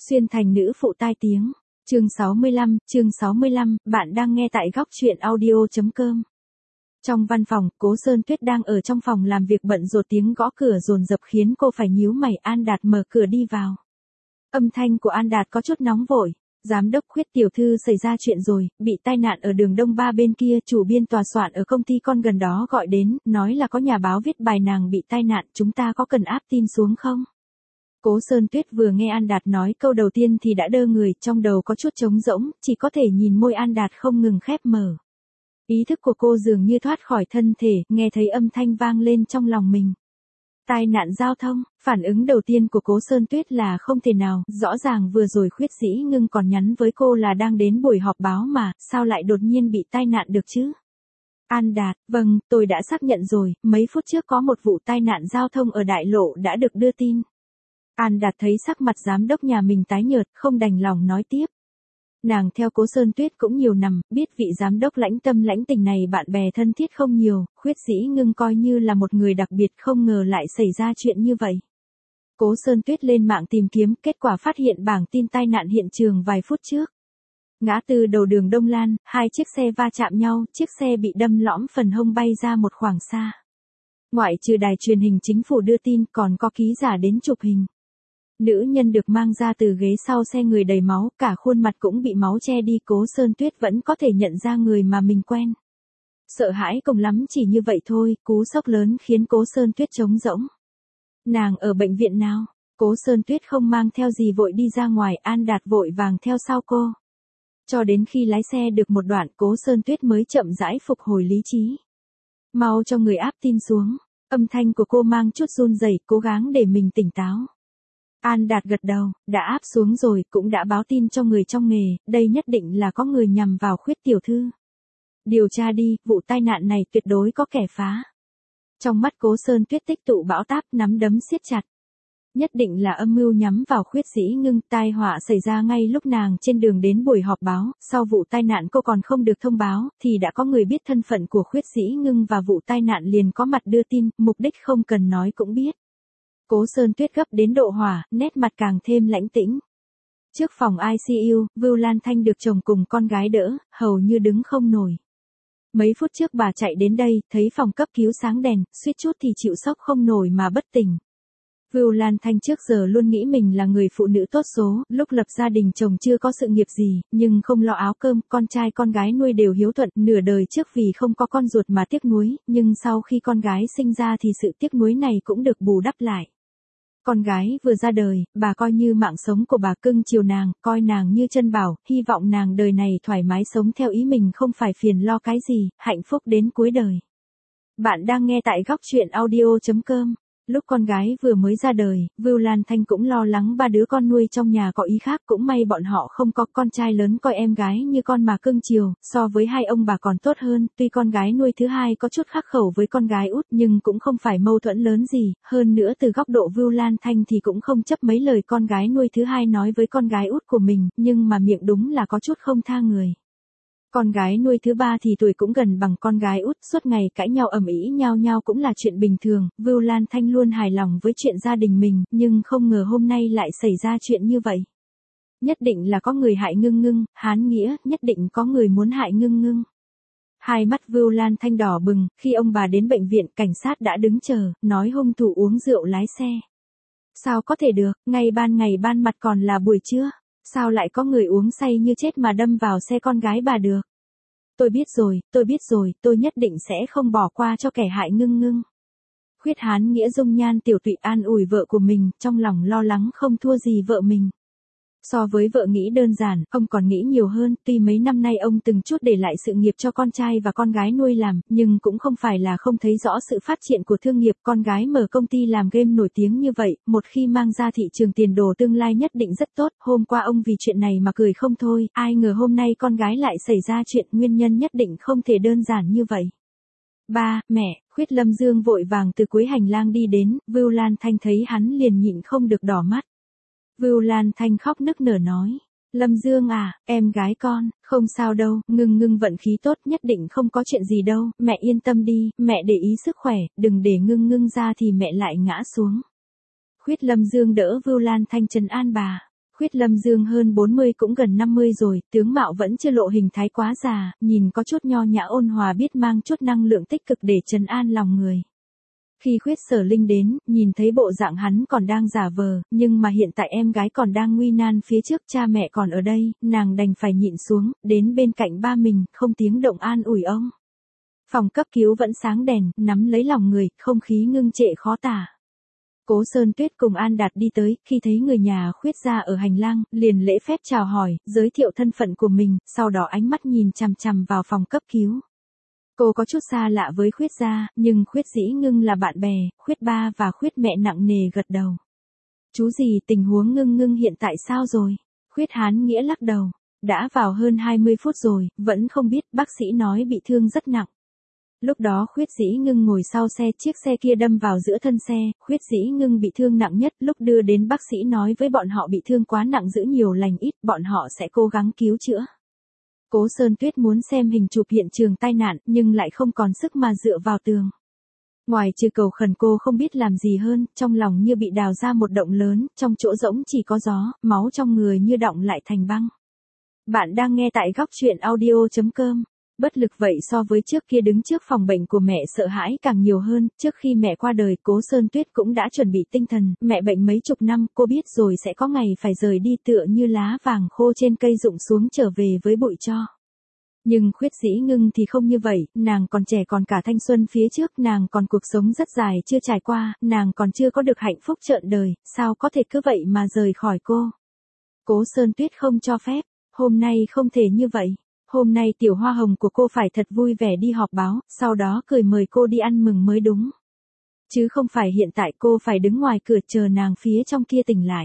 Xuyên thành nữ phụ tai tiếng. Chương 65, bạn đang nghe tại góc truyện audio.com. Trong văn phòng, Cố Sơn Tuyết đang ở trong phòng làm việc bận rộn, tiếng gõ cửa dồn dập khiến cô phải nhíu mày. An Đạt mở cửa đi vào. Âm thanh của An Đạt có chút nóng vội. Giám đốc Khuyết tiểu thư xảy ra chuyện rồi, bị tai nạn ở đường Đông Ba bên kia, chủ biên tòa soạn ở công ty con gần đó gọi đến, nói là có nhà báo viết bài nàng bị tai nạn, chúng ta có cần áp tin xuống không? Cố Sơn Tuyết vừa nghe An Đạt nói câu đầu tiên thì đã đơ người, trong đầu có chút trống rỗng, chỉ có thể nhìn môi An Đạt không ngừng khép mở. Ý thức của cô dường như thoát khỏi thân thể, nghe thấy âm thanh vang lên trong lòng mình. Tai nạn giao thông, phản ứng đầu tiên của Cố Sơn Tuyết là không thể nào, rõ ràng vừa rồi Khuyết Dĩ Ngưng còn nhắn với cô là đang đến buổi họp báo mà, sao lại đột nhiên bị tai nạn được chứ? An Đạt, vâng, tôi đã xác nhận rồi, mấy phút trước có một vụ tai nạn giao thông ở đại lộ đã được đưa tin. An Đạt thấy sắc mặt giám đốc nhà mình tái nhợt, không đành lòng nói tiếp. Nàng theo Cố Sơn Tuyết cũng nhiều năm, biết vị giám đốc lãnh tâm lãnh tình này bạn bè thân thiết không nhiều, Khuyết Dĩ Ngưng coi như là một người đặc biệt, không ngờ lại xảy ra chuyện như vậy. Cố Sơn Tuyết lên mạng tìm kiếm, kết quả phát hiện bảng tin tai nạn hiện trường vài phút trước. Ngã tư đầu đường Đông Lan, hai chiếc xe va chạm nhau, chiếc xe bị đâm lõm phần hông bay ra một khoảng xa. Ngoại trừ đài truyền hình chính phủ đưa tin, còn có ký giả đến chụp hình. Nữ nhân được mang ra từ ghế sau xe người đầy máu, cả khuôn mặt cũng bị máu che đi. Cố Sơn Tuyết vẫn có thể nhận ra người mà mình quen. Sợ hãi cùng lắm chỉ như vậy thôi, cú sốc lớn khiến Cố Sơn Tuyết trống rỗng. Nàng ở bệnh viện nào? Cố Sơn Tuyết không mang theo gì vội đi ra ngoài, An Đạt vội vàng theo sau cô. Cho đến khi lái xe được một đoạn, Cố Sơn Tuyết mới chậm rãi phục hồi lý trí. Mau cho người áp tin xuống. Âm thanh của cô mang chút run rẩy, cố gắng để mình tỉnh táo. An Đạt gật đầu, đã áp xuống rồi, cũng đã báo tin cho người trong nghề, đây nhất định là có người nhằm vào Khuyết tiểu thư. Điều tra đi, vụ tai nạn này tuyệt đối có kẻ phá. Trong mắt Cố Sơn Tuyết tích tụ bão táp, nắm đấm siết chặt. Nhất định là âm mưu nhắm vào Khuyết Dĩ Ngưng. Tai họa xảy ra ngay lúc nàng trên đường đến buổi họp báo, sau vụ tai nạn cô còn không được thông báo, thì đã có người biết thân phận của Khuyết Dĩ Ngưng và vụ tai nạn liền có mặt đưa tin, mục đích không cần nói cũng biết. Cố Sơn Tuyết gấp đến độ hỏa, nét mặt càng thêm lãnh tĩnh. Trước phòng ICU, Vưu Lan Thanh được chồng cùng con gái đỡ, hầu như đứng không nổi. Mấy phút trước bà chạy đến đây, thấy phòng cấp cứu sáng đèn, suýt chút thì chịu sốc không nổi mà bất tỉnh. Vưu Lan Thanh trước giờ luôn nghĩ mình là người phụ nữ tốt số, lúc lập gia đình chồng chưa có sự nghiệp gì, nhưng không lo áo cơm, con trai con gái nuôi đều hiếu thuận, nửa đời trước vì không có con ruột mà tiếc nuối, nhưng sau khi con gái sinh ra thì sự tiếc nuối này cũng được bù đắp lại. Con gái vừa ra đời, bà coi như mạng sống của bà, cưng chiều nàng, coi nàng như chân bảo, hy vọng nàng đời này thoải mái sống theo ý mình, không phải phiền lo cái gì, hạnh phúc đến cuối đời. Bạn đang nghe tại góc truyện audio.com. Lúc con gái vừa mới ra đời, Vưu Lan Thanh cũng lo lắng ba đứa con nuôi trong nhà có ý khác, cũng may bọn họ không có. Con trai lớn coi em gái như con mà cưng chiều, so với hai ông bà còn tốt hơn, tuy con gái nuôi thứ hai có chút khắc khẩu với con gái út nhưng cũng không phải mâu thuẫn lớn gì, hơn nữa từ góc độ Vưu Lan Thanh thì cũng không chấp mấy lời con gái nuôi thứ hai nói với con gái út của mình, nhưng mà miệng đúng là có chút không tha người. Con gái nuôi thứ ba thì tuổi cũng gần bằng con gái út, suốt ngày cãi nhau ầm ĩ nhau cũng là chuyện bình thường. Vưu Lan Thanh luôn hài lòng với chuyện gia đình mình, nhưng không ngờ hôm nay lại xảy ra chuyện như vậy. Nhất định là có người hại Ngưng Ngưng, Hán Nghĩa, nhất định có người muốn hại Ngưng Ngưng. Hai mắt Vưu Lan Thanh đỏ bừng, khi ông bà đến bệnh viện, cảnh sát đã đứng chờ, nói hung thủ uống rượu lái xe. Sao có thể được, ngày ban mặt còn là buổi trưa. Sao lại có người uống say như chết mà đâm vào xe con gái bà được? Tôi biết rồi, tôi nhất định sẽ không bỏ qua cho kẻ hại Ngưng Ngưng. Khuyết Hán Nghĩa dung nhan tiểu tụy an ủi vợ của mình, trong lòng lo lắng không thua gì vợ mình. So với vợ nghĩ đơn giản, ông còn nghĩ nhiều hơn, tuy mấy năm nay ông từng chút để lại sự nghiệp cho con trai và con gái nuôi làm, nhưng cũng không phải là không thấy rõ sự phát triển của thương nghiệp. Con gái mở công ty làm game nổi tiếng như vậy, một khi mang ra thị trường tiền đồ tương lai nhất định rất tốt. Hôm qua ông vì chuyện này mà cười không thôi, ai ngờ hôm nay con gái lại xảy ra chuyện, nguyên nhân nhất định không thể đơn giản như vậy. Ba, mẹ, Khuyết Lâm Dương vội vàng từ cuối hành lang đi đến, Vưu Lan Thanh thấy hắn liền nhịn không được đỏ mắt. Vưu Lan Thanh khóc nức nở nói, Lâm Dương à, em gái con, không sao đâu, Ngưng Ngưng vận khí tốt, nhất định không có chuyện gì đâu, mẹ yên tâm đi, mẹ để ý sức khỏe, đừng để Ngưng Ngưng ra thì mẹ lại ngã xuống. Khuyết Lâm Dương đỡ Vưu Lan Thanh trấn an bà. Khuyết Lâm Dương hơn 40 cũng gần 50 rồi, tướng mạo vẫn chưa lộ hình thái quá già, nhìn có chút nho nhã ôn hòa, biết mang chút năng lượng tích cực để trấn an lòng người. Khi Khuyết Sở Linh đến, nhìn thấy bộ dạng hắn còn đang giả vờ, nhưng mà hiện tại em gái còn đang nguy nan phía trước, cha mẹ còn ở đây, nàng đành phải nhịn xuống, đến bên cạnh ba mình, không tiếng động an ủi ông. Phòng cấp cứu vẫn sáng đèn, nắm lấy lòng người, không khí ngưng trệ khó tả. Cố Sơn Tuyết cùng An Đạt đi tới, khi thấy người nhà Khuyết gia ở hành lang, liền lễ phép chào hỏi, giới thiệu thân phận của mình, sau đó ánh mắt nhìn chằm chằm vào phòng cấp cứu. Cô có chút xa lạ với Khuyết gia, nhưng Khuyết Dĩ Ngưng là bạn bè, Khuyết ba và Khuyết mẹ nặng nề gật đầu. Chú gì, tình huống Ngưng Ngưng hiện tại sao rồi? Khuyết Hán Nghĩa lắc đầu. Đã vào hơn 20 phút rồi, vẫn không biết, bác sĩ nói bị thương rất nặng. Lúc đó Khuyết Dĩ Ngưng ngồi sau xe, chiếc xe kia đâm vào giữa thân xe, Khuyết Dĩ Ngưng bị thương nặng nhất, lúc đưa đến bác sĩ nói với bọn họ bị thương quá nặng, giữ nhiều lành ít, bọn họ sẽ cố gắng cứu chữa. Cố Sơn Tuyết muốn xem hình chụp hiện trường tai nạn, nhưng lại không còn sức mà dựa vào tường. Ngoài trừ cầu khẩn cô không biết làm gì hơn, trong lòng như bị đào ra một động lớn, trong chỗ rỗng chỉ có gió, máu trong người như đọng lại thành băng. Bạn đang nghe tại góc truyện audio.com. Bất lực vậy so với trước kia đứng trước phòng bệnh của mẹ sợ hãi càng nhiều hơn, trước khi mẹ qua đời Cố Sơn Tuyết cũng đã chuẩn bị tinh thần, mẹ bệnh mấy chục năm, cô biết rồi sẽ có ngày phải rời đi tựa như lá vàng khô trên cây rụng xuống trở về với bụi tro. Nhưng Khuyết Dĩ Ngưng thì không như vậy, nàng còn trẻ còn cả thanh xuân phía trước, nàng còn cuộc sống rất dài chưa trải qua, nàng còn chưa có được hạnh phúc trọn đời, sao có thể cứ vậy mà rời khỏi cô. Cố Sơn Tuyết không cho phép, hôm nay không thể như vậy. Hôm nay tiểu hoa hồng của cô phải thật vui vẻ đi họp báo, sau đó cười mời cô đi ăn mừng mới đúng. Chứ không phải hiện tại cô phải đứng ngoài cửa chờ nàng phía trong kia tỉnh lại.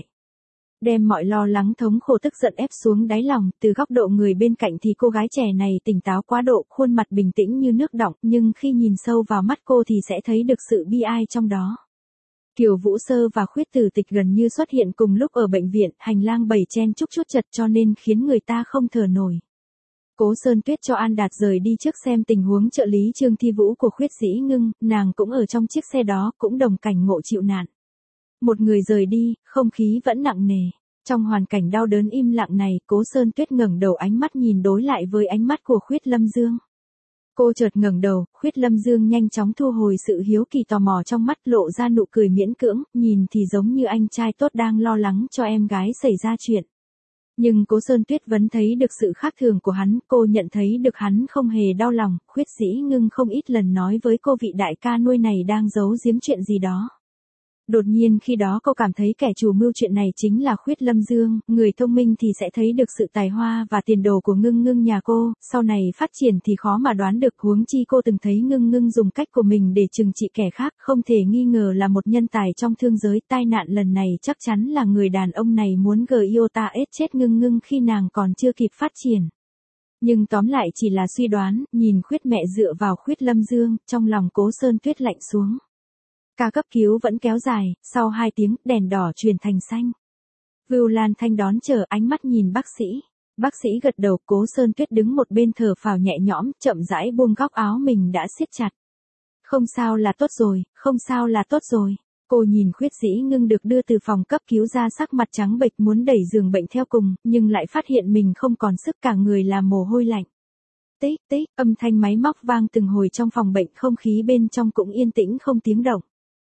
Đem mọi lo lắng thống khổ tức giận ép xuống đáy lòng, từ góc độ người bên cạnh thì cô gái trẻ này tỉnh táo quá độ, khuôn mặt bình tĩnh như nước đọng, nhưng khi nhìn sâu vào mắt cô thì sẽ thấy được sự bi ai trong đó. Kiều Vũ Sơ và Khuyết Tử Tịch gần như xuất hiện cùng lúc ở bệnh viện, hành lang bầy chen chúc chút chật cho nên khiến người ta không thở nổi. Cố Sơn Tuyết cho An Đạt rời đi trước xem tình huống trợ lý Trương Thi Vũ của Khuyết Dĩ Ngưng, nàng cũng ở trong chiếc xe đó, cũng đồng cảnh ngộ chịu nạn. Một người rời đi, không khí vẫn nặng nề. Trong hoàn cảnh đau đớn im lặng này, Cố Sơn Tuyết ngẩng đầu, ánh mắt nhìn đối lại với ánh mắt của Khuyết Lâm Dương. Cô chợt ngẩng đầu, Khuyết Lâm Dương nhanh chóng thu hồi sự hiếu kỳ tò mò trong mắt, lộ ra nụ cười miễn cưỡng, nhìn thì giống như anh trai tốt đang lo lắng cho em gái xảy ra chuyện. Nhưng Cố Sơn Tuyết vẫn thấy được sự khác thường của hắn, cô nhận thấy được hắn không hề đau lòng, Khuyết Dĩ Ngưng không ít lần nói với cô vị đại ca nuôi này đang giấu giếm chuyện gì đó. Đột nhiên khi đó cô cảm thấy kẻ chủ mưu chuyện này chính là Khuyết Lâm Dương, người thông minh thì sẽ thấy được sự tài hoa và tiền đồ của Ngưng Ngưng nhà cô, sau này phát triển thì khó mà đoán được, huống chi cô từng thấy Ngưng Ngưng dùng cách của mình để trừng trị kẻ khác, không thể nghi ngờ là một nhân tài trong thương giới, tai nạn lần này chắc chắn là người đàn ông này muốn Giota ết chết Ngưng Ngưng khi nàng còn chưa kịp phát triển. Nhưng tóm lại chỉ là suy đoán, nhìn Khuyết mẹ dựa vào Khuyết Lâm Dương, trong lòng Cố Sơn Tuyết lạnh xuống. Ca cấp cứu vẫn kéo dài, sau 2 tiếng, đèn đỏ chuyển thành xanh. Vưu Lan Thanh đón chờ, ánh mắt nhìn bác sĩ. Bác sĩ gật đầu, Cố Sơn Tuyết đứng một bên thở phào nhẹ nhõm, chậm rãi buông góc áo mình đã siết chặt. Không sao là tốt rồi, không sao là tốt rồi. Cô nhìn Khuyết Dĩ Ngưng được đưa từ phòng cấp cứu ra, sắc mặt trắng bệch muốn đẩy giường bệnh theo cùng, nhưng lại phát hiện mình không còn sức, cả người là mồ hôi lạnh. Tích tích, âm thanh máy móc vang từng hồi trong phòng bệnh, không khí bên trong cũng yên tĩnh không tiếng động.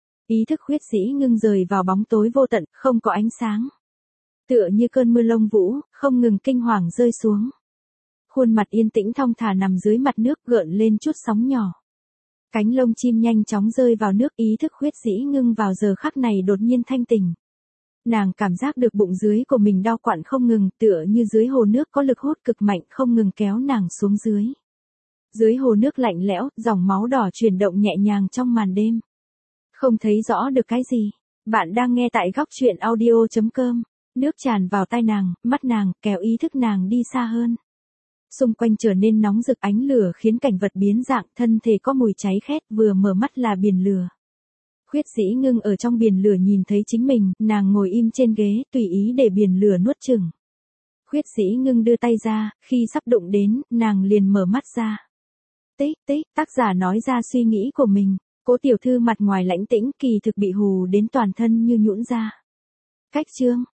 Ý thức Khuyết Dĩ Ngưng rời vào bóng tối vô tận, không có ánh sáng. Tựa như cơn mưa lông vũ, không ngừng kinh hoàng rơi xuống. Khuôn mặt yên tĩnh thong thả nằm dưới mặt nước, gợn lên chút sóng nhỏ. Cánh lông chim nhanh chóng rơi vào nước, ý thức Khuyết Dĩ Ngưng vào giờ khắc này đột nhiên thanh tỉnh. Nàng cảm giác được bụng dưới của mình đau quặn không ngừng, tựa như dưới hồ nước có lực hút cực mạnh không ngừng kéo nàng xuống dưới. Dưới hồ nước lạnh lẽo, dòng máu đỏ chuyển động nhẹ nhàng trong màn đêm. Không thấy rõ được cái gì. Bạn đang nghe tại góc truyện audio.com. Nước tràn vào tai nàng, mắt nàng, kéo ý thức nàng đi xa hơn. Xung quanh trở nên nóng rực, ánh lửa khiến cảnh vật biến dạng, thân thể có mùi cháy khét, vừa mở mắt là biển lửa. Khuyết Dĩ Ngưng ở trong biển lửa nhìn thấy chính mình, nàng ngồi im trên ghế, tùy ý để biển lửa nuốt chửng. Khuyết Dĩ Ngưng đưa tay ra, khi sắp đụng đến, nàng liền mở mắt ra. Tích tích, tác giả nói ra suy nghĩ của mình. Cố tiểu thư mặt ngoài lãnh tĩnh, kỳ thực bị hù đến toàn thân như nhũn ra. Cách chương